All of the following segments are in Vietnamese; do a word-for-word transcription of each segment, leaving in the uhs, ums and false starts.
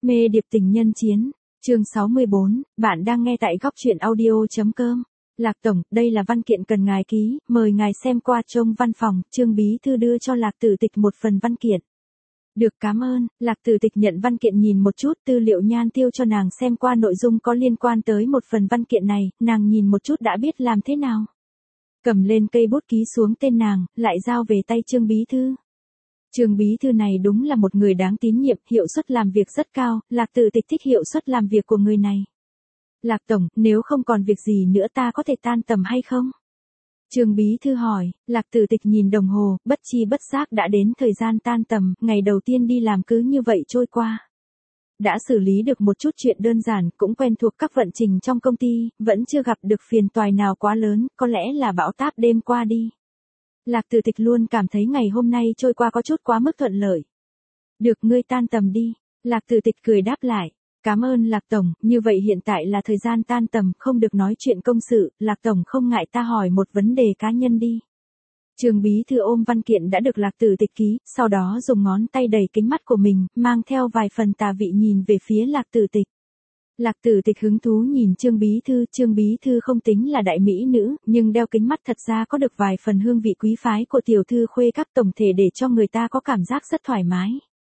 Mê điệp tình nhân chiến, chương sáu mươi bốn, bạn đang nghe tại góc truyện audio.com. Lạc Tổng, đây là văn kiện cần ngài ký, mời ngài xem qua trông văn phòng. Trương Bí Thư đưa cho Lạc Tử Tịch một phần văn kiện. Được, cảm ơn. Lạc Tử Tịch nhận văn kiện nhìn một chút, tư liệu Nhan Tiêu cho nàng xem qua nội dung có liên quan tới một phần văn kiện này, nàng nhìn một chút đã biết làm thế nào. Cầm lên cây bút ký xuống tên nàng, lại giao về tay Trương Bí Thư. Trương Bí Thư này đúng là một người đáng tín nhiệm, hiệu suất làm việc rất cao, Lạc Tử Tịch thích hiệu suất làm việc của người này. Lạc Tổng, nếu không còn việc gì nữa ta có thể tan tầm hay không? Trương Bí Thư hỏi. Lạc Tử Tịch nhìn đồng hồ, bất chi bất giác đã đến thời gian tan tầm, ngày đầu tiên đi làm cứ như vậy trôi qua. Đã xử lý được một chút chuyện đơn giản, cũng quen thuộc các vận trình trong công ty, vẫn chưa gặp được phiền toái nào quá lớn, có lẽ là bão táp đêm qua đi. Lạc Tử Tịch luôn cảm thấy ngày hôm nay trôi qua có chút quá mức thuận lợi. Được, ngươi tan tầm đi. Lạc Tử Tịch cười đáp lại. Cảm ơn Lạc Tổng, như vậy hiện tại là thời gian tan tầm, không được nói chuyện công sự, Lạc Tổng không ngại ta hỏi một vấn đề cá nhân đi. Trương Bí Thư ôm văn kiện đã được Lạc Tử Tịch ký, sau đó dùng ngón tay đẩy kính mắt của mình, mang theo vài phần tà vị nhìn về phía Lạc Tử Tịch. Lạc Tử Tịch hứng thú nhìn Trương Bí Thư, Trương Bí Thư không tính là đại mỹ nữ, nhưng đeo kính mắt thật ra có được vài phần hương vị quý phái của tiểu thư khuê các, tổng thể để cho người ta có cảm giác rất thoải mái.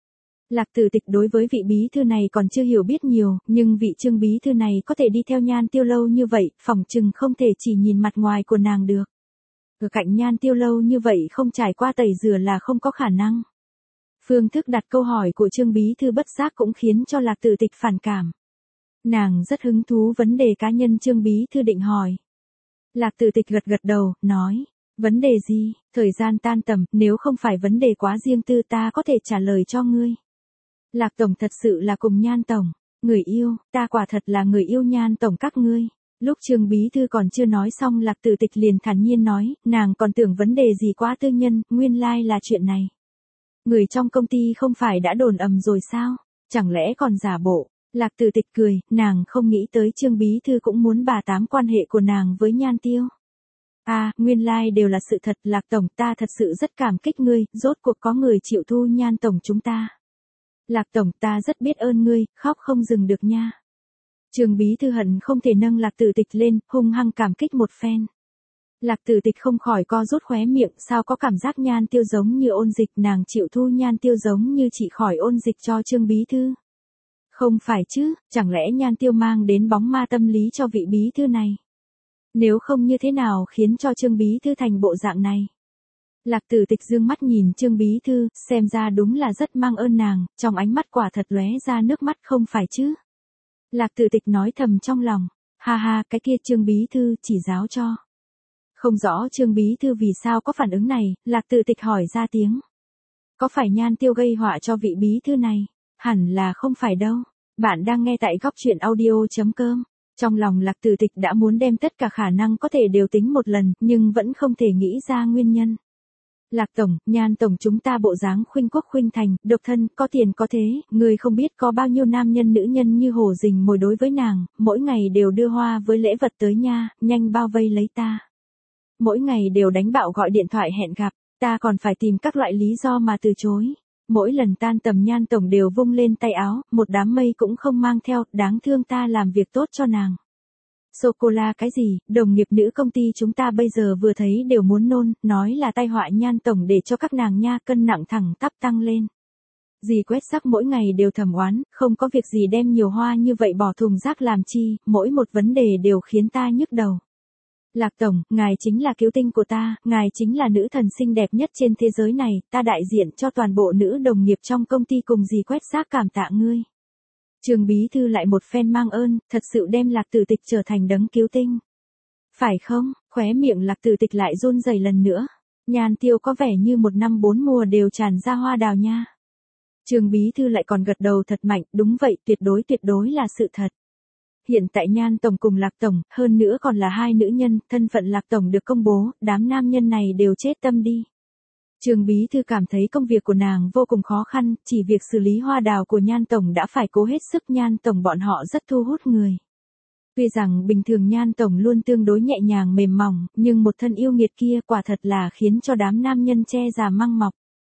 Lạc Tử Tịch đối với vị bí thư này còn chưa hiểu biết nhiều, nhưng vị Trương Bí Thư này có thể đi theo Nhan Tiêu lâu như vậy, phỏng chừng không thể chỉ nhìn mặt ngoài của nàng được. Ở cạnh Nhan Tiêu lâu như vậy không trải qua tẩy rửa là không có khả năng. Phương thức đặt câu hỏi của Trương Bí Thư bất giác cũng khiến cho Lạc Tử Tịch phản cảm. Nàng rất hứng thú vấn đề cá nhân Trương Bí Thư định hỏi. Lạc Tử Tịch gật gật đầu, nói, vấn đề gì, thời gian tan tầm, nếu không phải vấn đề quá riêng tư ta có thể trả lời cho ngươi. Lạc Tổng thật sự là cùng Nhan Tổng, người yêu, ta quả thật là người yêu Nhan Tổng các ngươi. Lúc Trương Bí Thư còn chưa nói xong Lạc Tử Tịch liền thản nhiên nói, nàng còn tưởng vấn đề gì quá tư nhân, nguyên lai là chuyện này. Người trong công ty không phải đã đồn ầm rồi sao, chẳng lẽ còn giả bộ. Lạc Tử Tịch cười, nàng không nghĩ tới Trương Bí Thư cũng muốn bà tám quan hệ của nàng với Nhan Tiêu. À, nguyên lai like đều là sự thật, Lạc Tổng, ta thật sự rất cảm kích ngươi, rốt cuộc có người chịu thu Nhan Tổng chúng ta. Lạc Tổng, ta rất biết ơn ngươi, khóc không dừng được nha. Trương Bí Thư hận không thể nâng Lạc Tử Tịch lên, hung hăng cảm kích một phen. Lạc Tử Tịch không khỏi co rút khóe miệng, sao có cảm giác Nhan Tiêu giống như ôn dịch, nàng chịu thu Nhan Tiêu giống như chỉ khỏi ôn dịch cho Trương Bí Thư. Không phải chứ, chẳng lẽ Nhan Tiêu mang đến bóng ma tâm lý cho vị bí thư này? Nếu không như thế nào khiến cho Trương Bí Thư thành bộ dạng này? Lạc Tử Tịch dương mắt nhìn Trương Bí Thư, xem ra đúng là rất mang ơn nàng, trong ánh mắt quả thật lóe ra nước mắt, không phải chứ? Lạc Tử Tịch nói thầm trong lòng, ha ha, cái kia Trương Bí Thư chỉ giáo cho. Không rõ Trương Bí Thư vì sao có phản ứng này, Lạc Tử Tịch hỏi ra tiếng. Có phải Nhan Tiêu gây họa cho vị bí thư này? Hẳn là không phải đâu. Bạn đang nghe tại góc truyện audio.com. Trong lòng Lạc Tử Tịch đã muốn đem tất cả khả năng có thể đều tính một lần, nhưng vẫn không thể nghĩ ra nguyên nhân. Lạc Tổng, Nhan Tổng chúng ta bộ dáng khuynh quốc khuynh thành, độc thân, có tiền có thế, người không biết có bao nhiêu nam nhân nữ nhân như hổ rình mồi đối với nàng, mỗi ngày đều đưa hoa với lễ vật tới nha, nhanh bao vây lấy ta. Mỗi ngày đều đánh bạo gọi điện thoại hẹn gặp, ta còn phải tìm các loại lý do mà từ chối. Mỗi lần tan tầm Nhan Tổng đều vung lên tay áo, một đám mây cũng không mang theo, đáng thương ta làm việc tốt cho nàng. Sô-cô-la cái gì, đồng nghiệp nữ công ty chúng ta bây giờ vừa thấy đều muốn nôn, nói là tai họa Nhan Tổng để cho các nàng nha, cân nặng thẳng tắp tăng lên. Dì quét rác mỗi ngày đều thầm oán, không có việc gì đem nhiều hoa như vậy bỏ thùng rác làm chi, mỗi một vấn đề đều khiến ta nhức đầu. Lạc Tổng, ngài chính là cứu tinh của ta, ngài chính là nữ thần xinh đẹp nhất trên thế giới này, ta đại diện cho toàn bộ nữ đồng nghiệp trong công ty cùng dì quét rác cảm tạ ngươi. Trương Bí Thư lại một phen mang ơn, thật sự đem Lạc Tử Tịch trở thành đấng cứu tinh. Phải không, khóe miệng Lạc Tử Tịch lại run rẩy lần nữa. Nhan Tiêu có vẻ như một năm bốn mùa đều tràn ra hoa đào nha. Trương Bí Thư lại còn gật đầu thật mạnh, đúng vậy, tuyệt đối tuyệt đối là sự thật. Hiện tại Nhan Tổng cùng Lạc Tổng, hơn nữa còn là hai nữ nhân, thân phận Lạc Tổng được công bố, đám nam nhân này đều chết tâm đi. Trương Bí Thư cảm thấy công việc của nàng vô cùng khó khăn, chỉ việc xử lý hoa đào của Nhan Tổng đã phải cố hết sức, Nhan Tổng bọn họ rất thu hút người. Tuy rằng bình thường Nhan Tổng luôn tương đối nhẹ nhàng mềm mỏng, nhưng một thân yêu nghiệt kia quả thật là khiến cho đám nam nhân che già măng mọc.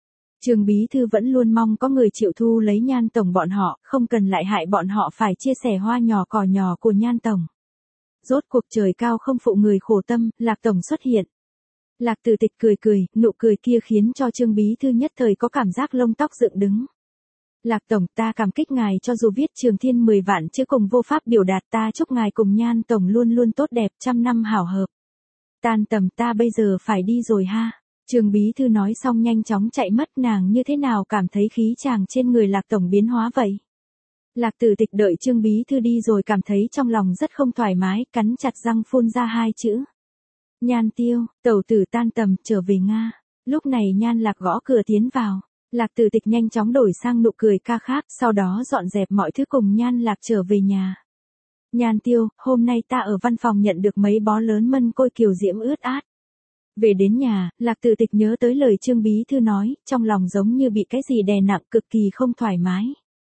Trương Bí Thư vẫn luôn mong có người chịu thu lấy Nhan Tổng bọn họ, không cần lại hại bọn họ phải chia sẻ hoa nhỏ cỏ nhỏ của Nhan Tổng. Rốt cuộc trời cao không phụ người khổ tâm, Lạc Tổng xuất hiện. Lạc Tử Tịch cười cười, nụ cười kia khiến cho Trương Bí Thư nhất thời có cảm giác lông tóc dựng đứng. Lạc Tổng, ta cảm kích ngài cho dù viết Trường Thiên mười vạn chữ cùng vô pháp biểu đạt, ta chúc ngài cùng Nhan Tổng luôn luôn tốt đẹp, trăm năm hảo hợp. Tan tầm, ta bây giờ phải đi rồi ha. Trương Bí Thư nói xong nhanh chóng chạy mất, nàng như thế nào cảm thấy khí chàng trên người Lạc Tổng biến hóa vậy? Lạc Tử Tịch đợi Trương Bí Thư đi rồi cảm thấy trong lòng rất không thoải mái, cắn chặt răng phun ra hai chữ. Nhan Tiêu, tẩu tử tan tầm, trở về Nga. Lúc này Nhan Lạc gõ cửa tiến vào. Lạc Tử Tịch nhanh chóng đổi sang nụ cười ca khác, sau đó dọn dẹp mọi thứ cùng Nhan Lạc trở về nhà. Nhan Tiêu, hôm nay ta ở văn phòng nhận được mấy bó lớn mân côi kiều diễm ướt át. Về đến nhà, Lạc Tử Tịch nhớ tới lời Trương Bí Thư nói, trong lòng giống như bị cái gì đè nặng, cực kỳ không thoải mái.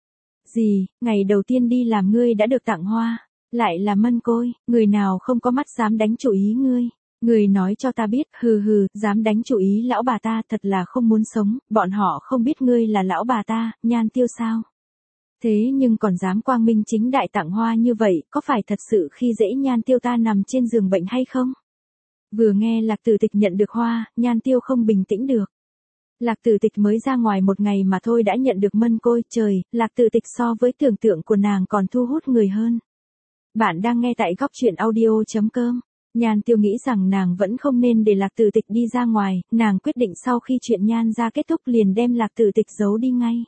Gì, ngày đầu tiên đi làm ngươi đã được tặng hoa, lại là mân côi, người nào không có mắt dám đánh chủ ý ngươi. Người nói cho ta biết, hừ hừ, dám đánh chủ ý lão bà ta, thật là không muốn sống, bọn họ không biết ngươi là lão bà ta, Nhan Tiêu sao? Thế nhưng còn dám quang minh chính đại tặng hoa như vậy, có phải thật sự khi dễ Nhan Tiêu ta nằm trên giường bệnh hay không? Vừa nghe Lạc Tử Tịch nhận được hoa, Nhan Tiêu không bình tĩnh được. Lạc Tử Tịch mới ra ngoài một ngày mà thôi đã nhận được mân côi, trời, Lạc Tử Tịch so với tưởng tượng của nàng còn thu hút người hơn. Bạn đang nghe tại góc truyện audio chấm com. Nhan Tiêu nghĩ rằng nàng vẫn không nên để Lạc Tử Tịch đi ra ngoài, nàng quyết định sau khi chuyện Nhan ra kết thúc liền đem Lạc Tử Tịch giấu đi ngay.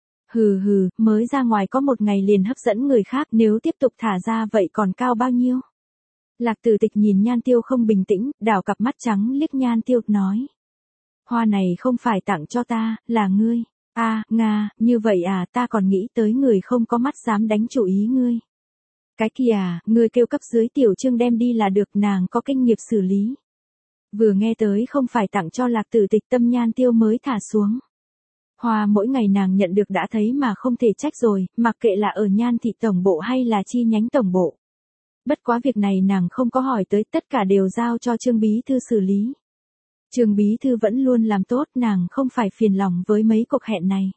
Hừ hừ, mới ra ngoài có một ngày liền hấp dẫn người khác, nếu tiếp tục thả ra vậy còn cao bao nhiêu? Lạc Tử Tịch nhìn Nhan Tiêu không bình tĩnh, đảo cặp mắt trắng liếc Nhan Tiêu, nói. Hoa này không phải tặng cho ta, là ngươi. A, à, Nga, như vậy à, ta còn nghĩ tới người không có mắt dám đánh chủ ý ngươi. Cái kia à, ngươi kêu cấp dưới tiểu Trương đem đi là được, nàng có kinh nghiệm xử lý. Vừa nghe tới không phải tặng cho Lạc Tử Tịch, tâm Nhan Tiêu mới thả xuống. Hoa mỗi ngày nàng nhận được đã thấy mà không thể trách rồi, mặc kệ là ở Nhan thị tổng bộ hay là chi nhánh tổng bộ. Bất quá việc này nàng không có hỏi tới, tất cả đều giao cho Trương Bí Thư xử lý. Trương Bí Thư vẫn luôn làm tốt, nàng không phải phiền lòng với mấy cuộc hẹn này.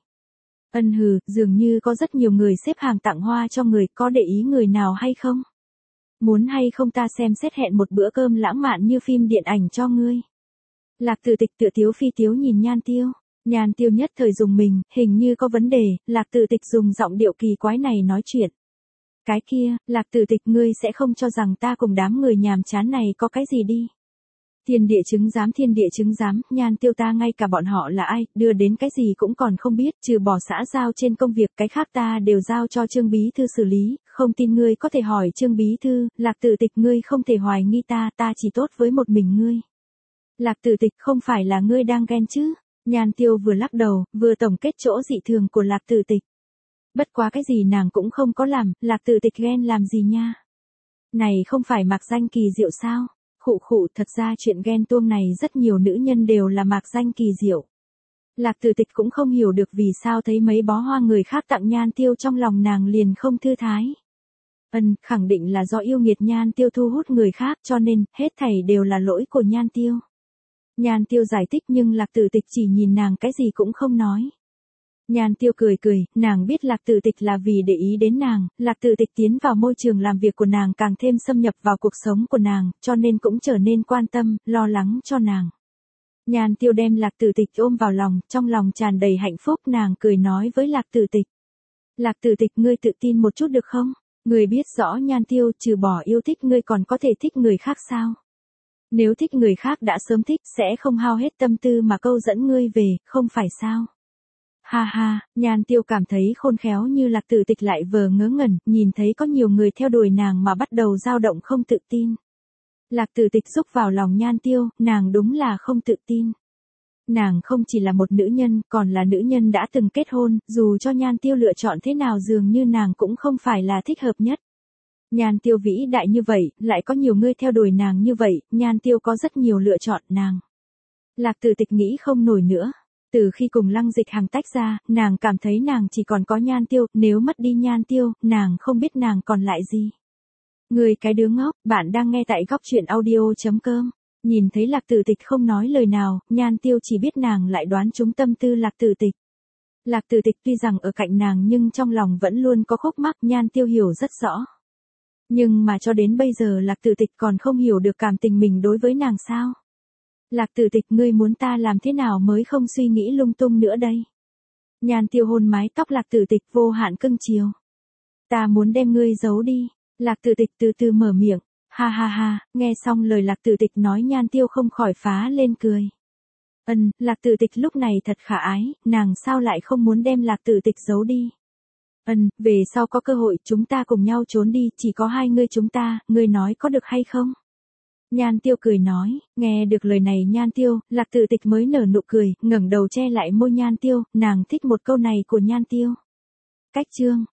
Ân hừ, dường như có rất nhiều người xếp hàng tặng hoa cho người, có để ý người nào hay không? Muốn hay không ta xem xét hẹn một bữa cơm lãng mạn như phim điện ảnh cho ngươi. Lạc Tử Tịch tựa tiếu phi tiếu nhìn Nhan Tiêu. Nhan Tiêu nhất thời dùng mình, hình như có vấn đề, Lạc Tử Tịch dùng giọng điệu kỳ quái này nói chuyện. Cái kia, Lạc Tử Tịch, ngươi sẽ không cho rằng ta cùng đám người nhàm chán này có cái gì đi. Thiên địa chứng giám, thiên địa chứng giám, Nhan Tiêu ta ngay cả bọn họ là ai, đưa đến cái gì cũng còn không biết, trừ bỏ xã giao trên công việc, cái khác ta đều giao cho Trương Bí Thư xử lý, không tin ngươi có thể hỏi Trương Bí Thư, Lạc Tử Tịch, ngươi không thể hoài nghi ta, ta chỉ tốt với một mình ngươi. Lạc Tử Tịch, không phải là ngươi đang ghen chứ? Nhan Tiêu vừa lắc đầu, vừa tổng kết chỗ dị thường của Lạc Tử Tịch. Bất quá cái gì nàng cũng không có làm, Lạc Tử Tịch ghen làm gì nha? Này không phải mạc danh kỳ diệu sao? Khụ khụ, thật ra chuyện ghen tuông này rất nhiều nữ nhân đều là mạc danh kỳ diệu. Lạc Tử Tịch cũng không hiểu được vì sao thấy mấy bó hoa người khác tặng Nhan Tiêu trong lòng nàng liền không thư thái. Ân, khẳng định là do yêu nghiệt Nhan Tiêu thu hút người khác cho nên, hết thảy đều là lỗi của Nhan Tiêu. Nhan Tiêu giải thích nhưng Lạc Tử Tịch chỉ nhìn nàng cái gì cũng không nói. Nhan Tiêu cười cười, nàng biết Lạc Tử Tịch là vì để ý đến nàng, Lạc Tử Tịch tiến vào môi trường làm việc của nàng càng thêm xâm nhập vào cuộc sống của nàng, cho nên cũng trở nên quan tâm, lo lắng cho nàng. Nhan Tiêu đem Lạc Tử Tịch ôm vào lòng, trong lòng tràn đầy hạnh phúc, nàng cười nói với Lạc Tử Tịch. Lạc Tử Tịch, ngươi tự tin một chút được không? Ngươi biết rõ Nhan Tiêu, trừ bỏ yêu thích ngươi còn có thể thích người khác sao? Nếu thích người khác đã sớm thích, sẽ không hao hết tâm tư mà câu dẫn ngươi về, không phải sao? Ha ha, Nhan Tiêu cảm thấy khôn khéo như Lạc Tử Tịch lại vờ ngớ ngẩn, nhìn thấy có nhiều người theo đuổi nàng mà bắt đầu dao động không tự tin. Lạc Tử Tịch rúc vào lòng Nhan Tiêu, nàng đúng là không tự tin. Nàng không chỉ là một nữ nhân, còn là nữ nhân đã từng kết hôn, dù cho Nhan Tiêu lựa chọn thế nào dường như nàng cũng không phải là thích hợp nhất. Nhan Tiêu vĩ đại như vậy, lại có nhiều người theo đuổi nàng như vậy, Nhan Tiêu có rất nhiều lựa chọn nàng. Lạc Tử Tịch nghĩ không nổi nữa. Từ khi cùng Lăng Dịch Hằng tách ra, nàng cảm thấy nàng chỉ còn có Nhan Tiêu, nếu mất đi Nhan Tiêu, nàng không biết nàng còn lại gì. Người cái đứa ngốc, bạn đang nghe tại góc truyện audio chấm com. Nhìn thấy Lạc Tử Tịch không nói lời nào, Nhan Tiêu chỉ biết nàng lại đoán trúng tâm tư Lạc Tử Tịch. Lạc Tử Tịch tuy rằng ở cạnh nàng nhưng trong lòng vẫn luôn có khúc mắc, Nhan Tiêu hiểu rất rõ. Nhưng mà cho đến bây giờ Lạc Tử Tịch còn không hiểu được cảm tình mình đối với nàng sao? Lạc Tử Tịch, ngươi muốn ta làm thế nào mới không suy nghĩ lung tung nữa đây? Nhan Tiêu hôn mái tóc Lạc Tử Tịch vô hạn cưng chiều. Ta muốn đem ngươi giấu đi. Lạc Tử Tịch từ từ mở miệng. Ha ha ha, nghe xong lời Lạc Tử Tịch nói, Nhan Tiêu không khỏi phá lên cười. Ân, Lạc Tử Tịch lúc này thật khả ái, nàng sao lại không muốn đem Lạc Tử Tịch giấu đi? Ân, về sau có cơ hội chúng ta cùng nhau trốn đi, chỉ có hai ngươi chúng ta, ngươi nói có được hay không? Nhan Tiêu cười nói, nghe được lời này Nhan Tiêu, Lạc Tử Tịch mới nở nụ cười, ngẩng đầu che lại môi Nhan Tiêu, nàng thích một câu này của Nhan Tiêu. Cách chương